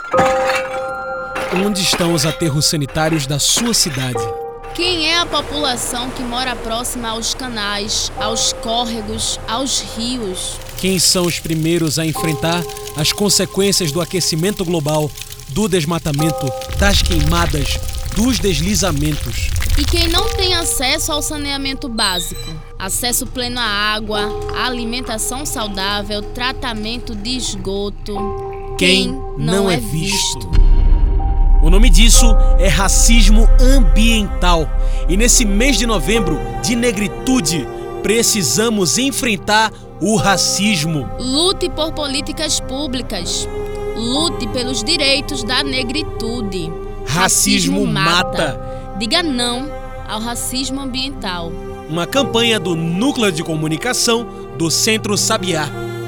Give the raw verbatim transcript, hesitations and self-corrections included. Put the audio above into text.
Onde estão os aterros sanitários da sua cidade? Quem é a população que mora próxima aos canais, aos córregos, aos rios? Quem são os primeiros a enfrentar as consequências do aquecimento global, do desmatamento, das queimadas, dos deslizamentos? E quem não tem acesso ao saneamento básico? Acesso pleno à água, alimentação saudável, tratamento de esgoto. Quem não é visto? O nome disso é racismo ambiental. E nesse mês de novembro de negritude, precisamos enfrentar o racismo. Lute por políticas públicas. Lute pelos direitos da negritude. Racismo mata. Diga não ao racismo ambiental. Uma campanha do Núcleo de Comunicação do Centro Sabiá.